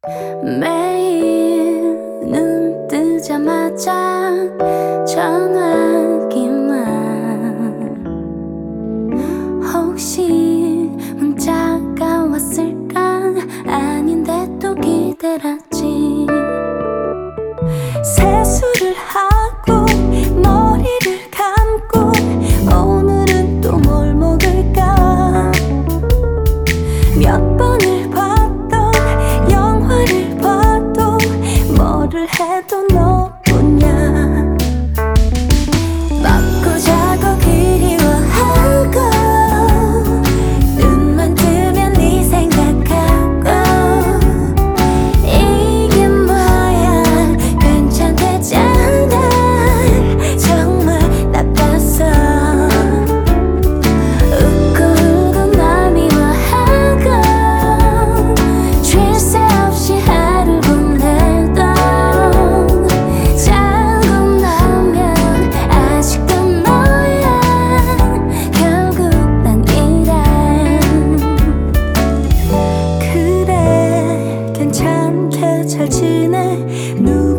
매일 눈 뜨자마자 전화기만 혹시 문자가 왔을까 아닌데 또 기다렸지. 세수를 하고 머리를 감고 오늘은 또 뭘 먹을까. 몇 번을 봤던 영화를 봐도 뭐를 해도 너뿐이야. 먹고 자고 그리워하고 눈만 뜨면 네 생각하고 이게 뭐야 괜찮대잖아. 정말 나빴어. 웃고 울고 나 미워하고 쉴 새 없이 하루 보내던 자고 나면 아직도 너야. 결국 난 이래. 그래 괜찮게 잘 지내.